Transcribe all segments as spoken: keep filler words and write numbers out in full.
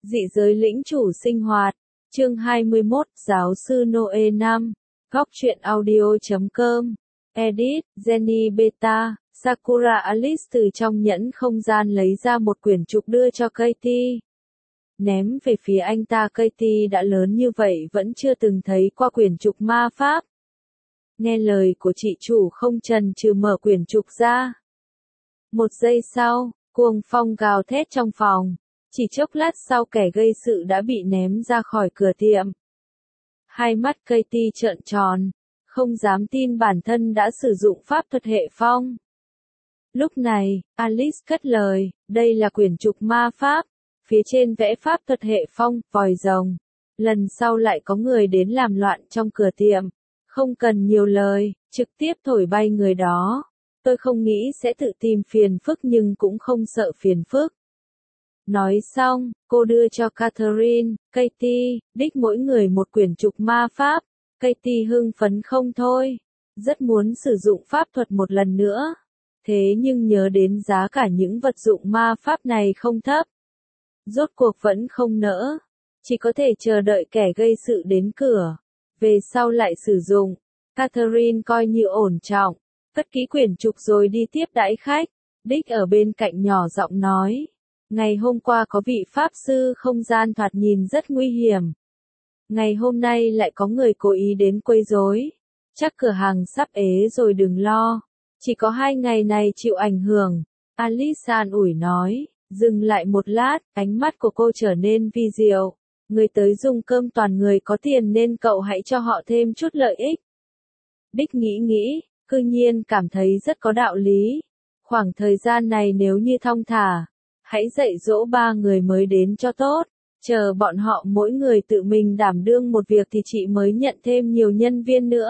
Dị giới lĩnh chủ sinh hoạt. Chương hai mươi mốt, Giáo sư Noe năm. Góc truyện audio chấm com. Edit, Jenny Beta. Sakura Alice từ trong nhẫn không gian lấy ra một quyển trục đưa cho Katie. Ném về phía anh ta. Katie đã lớn như vậy vẫn chưa từng thấy qua quyển trục ma pháp. Nghe lời của chị chủ không chần chừ mở quyển trục ra. Một giây sau, cuồng phong gào thét trong phòng. Chỉ chốc lát sau kẻ gây sự đã bị ném ra khỏi cửa tiệm. Hai mắt Katie trợn tròn, không dám tin bản thân đã sử dụng pháp thuật hệ phong. Lúc này, Alice cất lời, đây là quyển trục ma pháp, phía trên vẽ pháp thuật hệ phong, vòi rồng. Lần sau lại có người đến làm loạn trong cửa tiệm, không cần nhiều lời, trực tiếp thổi bay người đó. Tôi không nghĩ sẽ tự tìm phiền phức nhưng cũng không sợ phiền phức. Nói xong, cô đưa cho Catherine, Katie, Dick mỗi người một quyển trục ma pháp. Katie hưng phấn không thôi, rất muốn sử dụng pháp thuật một lần nữa. Thế nhưng nhớ đến giá cả những vật dụng ma pháp này không thấp. Rốt cuộc vẫn không nỡ, chỉ có thể chờ đợi kẻ gây sự đến cửa. Về sau lại sử dụng, Catherine coi như ổn trọng, cất kỹ quyển trục rồi đi tiếp đãi khách. Dick ở bên cạnh nhỏ giọng nói. Ngày hôm qua có vị pháp sư không gian thoạt nhìn rất nguy hiểm. Ngày hôm nay lại có người cố ý đến quấy rối. Chắc cửa hàng sắp ế rồi đừng lo. Chỉ có hai ngày này chịu ảnh hưởng. Alice an ủi nói. Dừng lại một lát, ánh mắt của cô trở nên vi diệu. Người tới dùng cơm toàn người có tiền nên cậu hãy cho họ thêm chút lợi ích. Dick nghĩ nghĩ, cư nhiên cảm thấy rất có đạo lý. Khoảng thời gian này nếu như thong thả, hãy dạy dỗ ba người mới đến cho tốt. Chờ bọn họ mỗi người tự mình đảm đương một việc thì chị mới nhận thêm nhiều nhân viên nữa.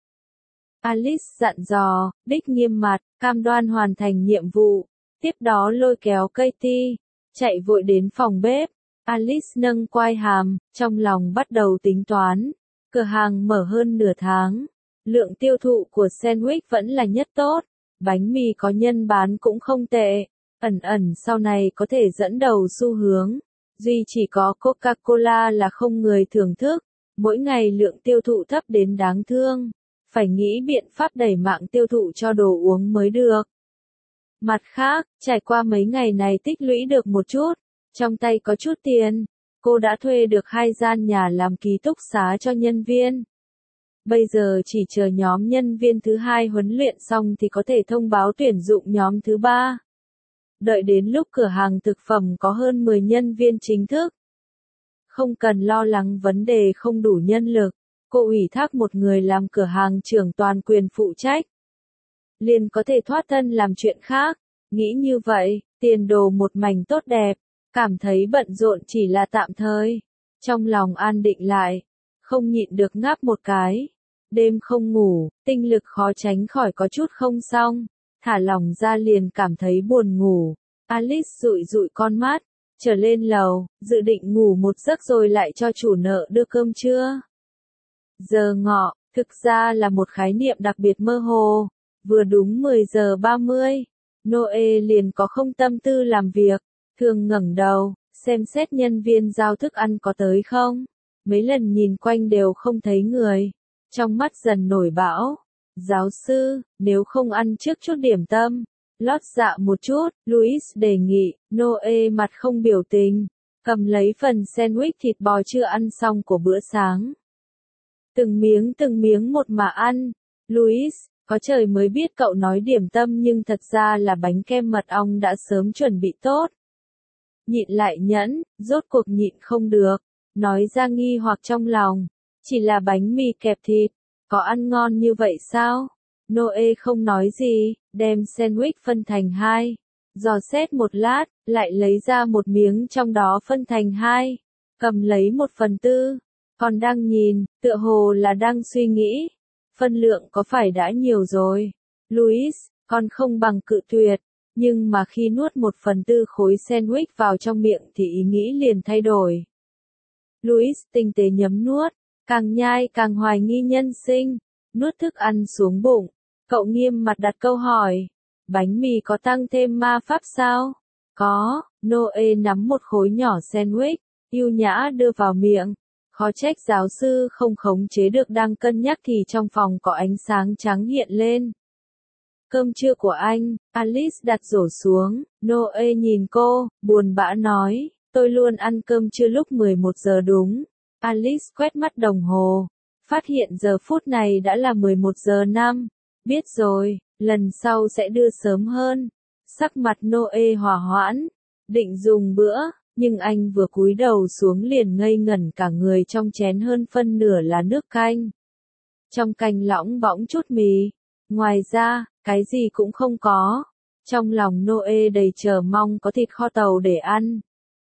Alice dặn dò, Dick nghiêm mặt, cam đoan hoàn thành nhiệm vụ. Tiếp đó lôi kéo Katie, chạy vội đến phòng bếp. Alice nâng quai hàm, trong lòng bắt đầu tính toán. Cửa hàng mở hơn nửa tháng. Lượng tiêu thụ của sandwich vẫn là nhất tốt. Bánh mì có nhân bán cũng không tệ. Ẩn ẩn sau này có thể dẫn đầu xu hướng. Duy chỉ có Coca-Cola là không người thưởng thức. Mỗi ngày lượng tiêu thụ thấp đến đáng thương. Phải nghĩ biện pháp đẩy mạng tiêu thụ cho đồ uống mới được. Mặt khác, trải qua mấy ngày này tích lũy được một chút. Trong tay có chút tiền. Cô đã thuê được hai gian nhà làm ký túc xá cho nhân viên. Bây giờ chỉ chờ nhóm nhân viên thứ hai huấn luyện xong thì có thể thông báo tuyển dụng nhóm thứ ba. Đợi đến lúc cửa hàng thực phẩm có hơn mười nhân viên chính thức. Không cần lo lắng vấn đề không đủ nhân lực, cô ủy thác một người làm cửa hàng trưởng toàn quyền phụ trách. Liền có thể thoát thân làm chuyện khác, nghĩ như vậy, tiền đồ một mảnh tốt đẹp, cảm thấy bận rộn chỉ là tạm thời. Trong lòng an định lại, không nhịn được ngáp một cái. Đêm không ngủ, tinh lực khó tránh khỏi có chút không xong. Thả lỏng ra liền cảm thấy buồn ngủ. Alice dụi dụi con mắt, trở lên lầu, dự định ngủ một giấc rồi lại cho chủ nợ đưa cơm trưa. Giờ ngọ, thực ra là một khái niệm đặc biệt mơ hồ. Vừa đúng mười giờ ba mươi, Noe liền có không tâm tư làm việc, thường ngẩng đầu, xem xét nhân viên giao thức ăn có tới không. Mấy lần nhìn quanh đều không thấy người. Trong mắt dần nổi bão. Giáo sư, nếu không ăn trước chút điểm tâm, lót dạ một chút, Louis đề nghị. Noe mặt không biểu tình, cầm lấy phần sandwich thịt bò chưa ăn xong của bữa sáng. Từng miếng từng miếng một mà ăn. Louis, có trời mới biết cậu nói điểm tâm nhưng thật ra là bánh kem mật ong đã sớm chuẩn bị tốt. Nhịn lại nhẫn, rốt cuộc nhịn không được, nói ra nghi hoặc trong lòng. Chỉ là bánh mì kẹp thịt, có ăn ngon như vậy sao? Noe không nói gì, đem sandwich phân thành hai. Dò xét một lát, lại lấy ra một miếng trong đó phân thành hai. Cầm lấy một phần tư. Còn đang nhìn, tựa hồ là đang suy nghĩ. Phân lượng có phải đã nhiều rồi? Louis, con không bằng cự tuyệt. Nhưng mà khi nuốt một phần tư khối sandwich vào trong miệng thì ý nghĩ liền thay đổi. Louis tinh tế nhấm nuốt. Càng nhai càng hoài nghi nhân sinh. Nuốt thức ăn xuống bụng. Cậu nghiêm mặt đặt câu hỏi. Bánh mì có tăng thêm ma pháp sao? Có. Noe nắm một khối nhỏ sandwich. ưu nhã đưa vào miệng. Khó trách giáo sư không khống chế được đang cân nhắc thì trong phòng có ánh sáng trắng hiện lên. Cơm trưa của anh, Alice đặt rổ xuống, Noe nhìn cô, buồn bã nói, tôi luôn ăn cơm trưa lúc mười một giờ đúng. Alice quét mắt đồng hồ, phát hiện giờ phút này đã là mười một giờ năm. Biết rồi, lần sau sẽ đưa sớm hơn. Sắc mặt Noe hòa hoãn, định dùng bữa, nhưng anh vừa cúi đầu xuống liền ngây ngẩn cả người trong chén hơn phân nửa là nước canh. Trong canh lỏng bõng chút mì, ngoài ra, cái gì cũng không có. Trong lòng Noe đầy chờ mong có thịt kho tàu để ăn.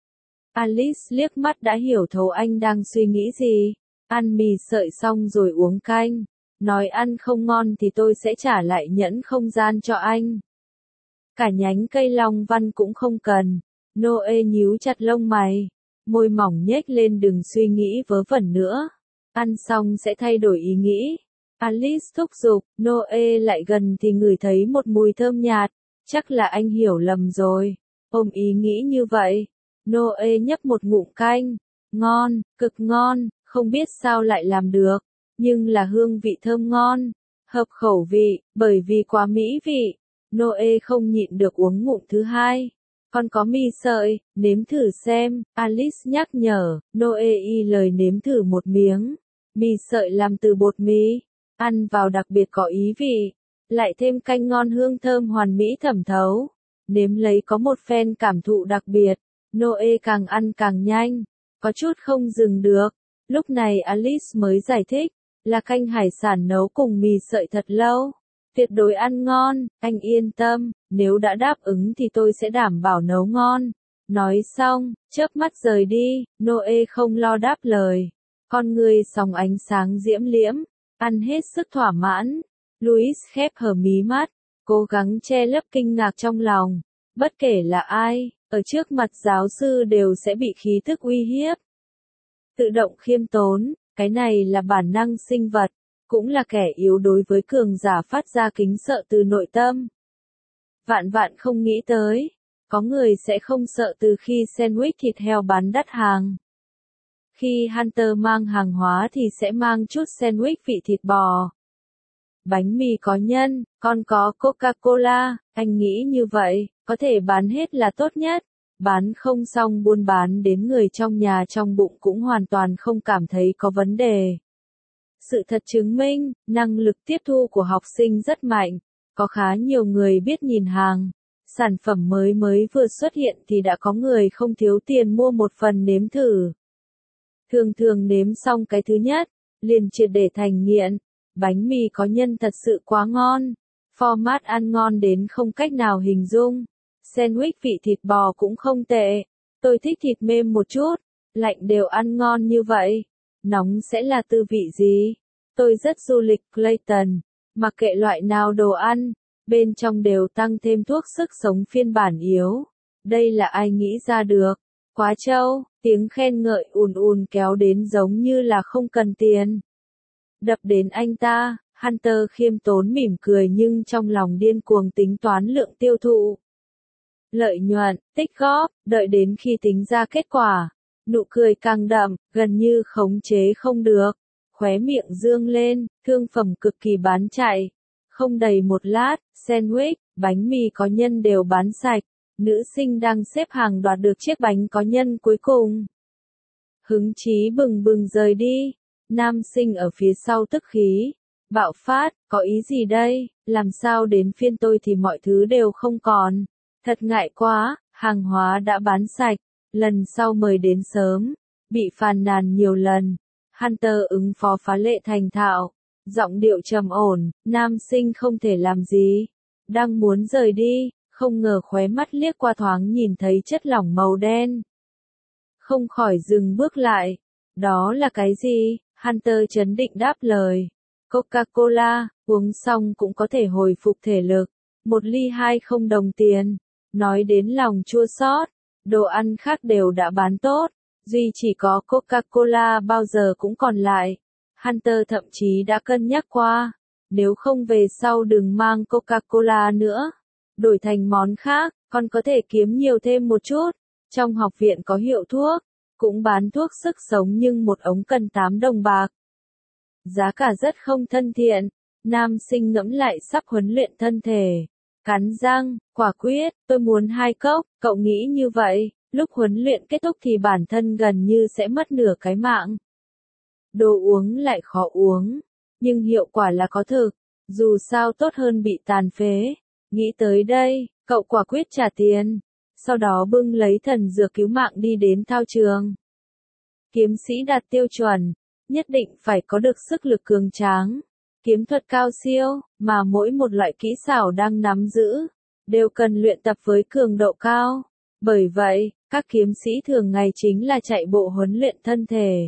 Alice liếc mắt đã hiểu thấu anh đang suy nghĩ gì. Ăn mì sợi xong rồi uống canh. Nói ăn không ngon thì tôi sẽ trả lại nhẫn không gian cho anh. Cả nhánh cây long văn cũng không cần. Noe nhíu chặt lông mày. Môi mỏng nhếch lên, đừng suy nghĩ vớ vẩn nữa. Ăn xong sẽ thay đổi ý nghĩ. Alice thúc giục, Noe lại gần thì ngửi thấy một mùi thơm nhạt. Chắc là anh hiểu lầm rồi. Ôm ý nghĩ như vậy. Noe nhấp một ngụm canh. Ngon, cực ngon, không biết sao lại làm được. Nhưng là hương vị thơm ngon. Hợp khẩu vị, bởi vì quá mỹ vị. Noe không nhịn được uống ngụm thứ hai. Còn có mì sợi, nếm thử xem, Alice nhắc nhở. Noe y lời nếm thử một miếng. Mì sợi làm từ bột mì. Ăn vào đặc biệt có ý vị. Lại thêm canh ngon hương thơm hoàn mỹ thẩm thấu. Nếm lấy có một phen cảm thụ đặc biệt. Noe càng ăn càng nhanh. Có chút không dừng được. Lúc này Alice mới giải thích. Là canh hải sản nấu cùng mì sợi thật lâu. Tuyệt đối ăn ngon, anh yên tâm. Nếu đã đáp ứng thì tôi sẽ đảm bảo nấu ngon. Nói xong, chớp mắt rời đi. Noe không lo đáp lời. Con người sòng ánh sáng diễm liễm. Ăn hết sức thỏa mãn. Louis khép hờ mí mắt. Cố gắng che lấp kinh ngạc trong lòng. Bất kể là ai, ở trước mặt giáo sư đều sẽ bị khí thức uy hiếp. Tự động khiêm tốn, cái này là bản năng sinh vật, cũng là kẻ yếu đối với cường giả phát ra kính sợ từ nội tâm. Vạn vạn không nghĩ tới, có người sẽ không sợ từ khi sandwich thịt heo bán đắt hàng. Khi Hunter mang hàng hóa thì sẽ mang chút sandwich vị thịt bò. Bánh mì có nhân, còn có Coca-Cola, anh nghĩ như vậy, có thể bán hết là tốt nhất. Bán không xong buôn bán đến người trong nhà trong bụng cũng hoàn toàn không cảm thấy có vấn đề. Sự thật chứng minh, năng lực tiếp thu của học sinh rất mạnh. Có khá nhiều người biết nhìn hàng. Sản phẩm mới mới vừa xuất hiện thì đã có người không thiếu tiền mua một phần nếm thử. Thường thường nếm xong cái thứ nhất, liền triệt để thành nghiện. Bánh mì có nhân thật sự quá ngon. Format ăn ngon đến không cách nào hình dung. Sandwich vị thịt bò cũng không tệ. Tôi thích thịt mềm một chút. Lạnh đều ăn ngon như vậy. Nóng sẽ là tư vị gì? Tôi rất du lịch Clayton. Mặc kệ loại nào đồ ăn, bên trong đều tăng thêm thuốc sức sống phiên bản yếu. Đây là ai nghĩ ra được? Quá trâu, tiếng khen ngợi ùn ùn kéo đến giống như là không cần tiền. Đập đến anh ta, Hunter khiêm tốn mỉm cười nhưng trong lòng điên cuồng tính toán lượng tiêu thụ. Lợi nhuận, tích góp, đợi đến khi tính ra kết quả. Nụ cười càng đậm, gần như khống chế không được. Khóe miệng dương lên, thương phẩm cực kỳ bán chạy. Không đầy một lát, sandwich, bánh mì có nhân đều bán sạch. Nữ sinh đang xếp hàng đoạt được chiếc bánh có nhân cuối cùng. Hứng chí bừng bừng rời đi. Nam sinh ở phía sau tức khí. Bạo phát, có ý gì đây, làm sao đến phiên tôi thì mọi thứ đều không còn. Thật ngại quá, hàng hóa đã bán sạch. Lần sau mời đến sớm. Bị phàn nàn nhiều lần. Hunter ứng phó phá lệ thành thạo. Giọng điệu trầm ổn, nam sinh không thể làm gì. Đang muốn rời đi, không ngờ khóe mắt liếc qua thoáng nhìn thấy chất lỏng màu đen. Không khỏi dừng bước lại. Đó là cái gì? Hunter trấn định đáp lời. Coca-Cola, uống xong cũng có thể hồi phục thể lực. Một ly hai không đồng tiền. Nói đến lòng chua xót, đồ ăn khác đều đã bán tốt. Duy chỉ có Coca-Cola bao giờ cũng còn lại. Hunter thậm chí đã cân nhắc qua. Nếu không về sau đừng mang Coca-Cola nữa. Đổi thành món khác, còn có thể kiếm nhiều thêm một chút. Trong học viện có hiệu thuốc. cũng bán thuốc sức sống nhưng một ống cần tám đồng bạc. Giá cả rất không thân thiện, nam sinh ngẫm lại sắp huấn luyện thân thể. Cắn răng, quả quyết, tôi muốn hai cốc, cậu nghĩ như vậy, lúc huấn luyện kết thúc thì bản thân gần như sẽ mất nửa cái mạng. Đồ uống lại khó uống, nhưng hiệu quả là có thực, dù sao tốt hơn bị tàn phế. Nghĩ tới đây, cậu quả quyết trả tiền, sau đó bưng lấy thần dược cứu mạng đi đến thao trường. Kiếm sĩ đạt tiêu chuẩn, nhất định phải có được sức lực cường tráng, kiếm thuật cao siêu, mà mỗi một loại kỹ xảo đang nắm giữ, đều cần luyện tập với cường độ cao. Bởi vậy, các kiếm sĩ thường ngày chính là chạy bộ huấn luyện thân thể.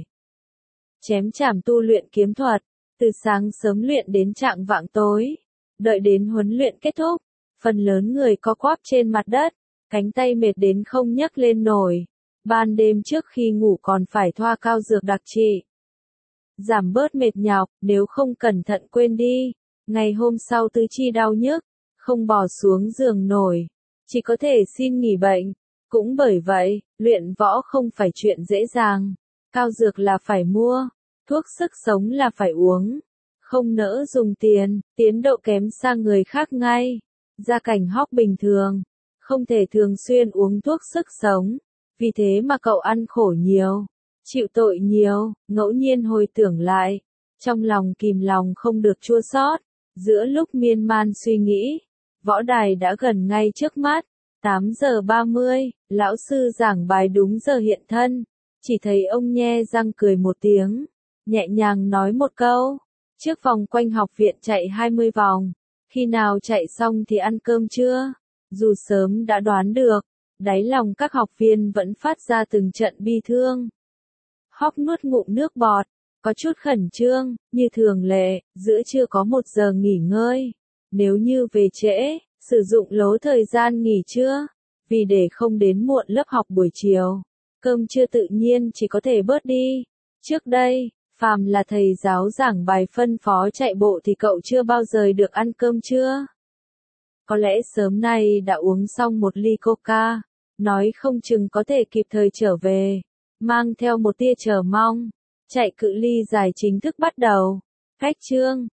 Chém chảm tu luyện kiếm thuật, từ sáng sớm luyện đến chạng vạng tối. Đợi đến huấn luyện kết thúc, phần lớn người co quắp trên mặt đất, cánh tay mệt đến không nhấc lên nổi. Ban đêm trước khi ngủ còn phải thoa cao dược đặc trị. Giảm bớt mệt nhọc, nếu không cẩn thận quên đi. Ngày hôm sau tứ chi đau nhức, không bò xuống giường nổi, chỉ có thể xin nghỉ bệnh. Cũng bởi vậy, luyện võ không phải chuyện dễ dàng. Cao dược là phải mua, thuốc sức sống là phải uống. Không nỡ dùng tiền, tiến độ kém xa người khác ngay. Gia cảnh hóc bình thường, không thể thường xuyên uống thuốc sức sống. Vì thế mà cậu ăn khổ nhiều, chịu tội nhiều, ngẫu nhiên hồi tưởng lại. Trong lòng kìm lòng không được chua xót. Giữa lúc miên man suy nghĩ, võ đài đã gần ngay trước mắt. tám giờ ba mươi, lão sư giảng bài đúng giờ hiện thân. Chỉ thấy ông nhe răng cười một tiếng, nhẹ nhàng nói một câu. Trước vòng quanh học viện chạy hai mươi vòng. Khi nào chạy xong thì ăn cơm trưa? Dù sớm đã đoán được, đáy lòng các học viên vẫn phát ra từng trận bi thương. Hóc nuốt ngụm nước bọt, có chút khẩn trương, như thường lệ, giữa trưa có một giờ nghỉ ngơi. Nếu như về trễ, sử dụng lố thời gian nghỉ trưa, vì để không đến muộn lớp học buổi chiều. Cơm trưa tự nhiên chỉ có thể bớt đi. Trước đây, phàm là thầy giáo giảng bài phân phó chạy bộ thì cậu chưa bao giờ được ăn cơm trưa. Có lẽ sớm nay đã uống xong một ly coca, nói không chừng có thể kịp thời trở về, mang theo một tia chờ mong. Chạy cự ly dài chính thức bắt đầu. Cách chương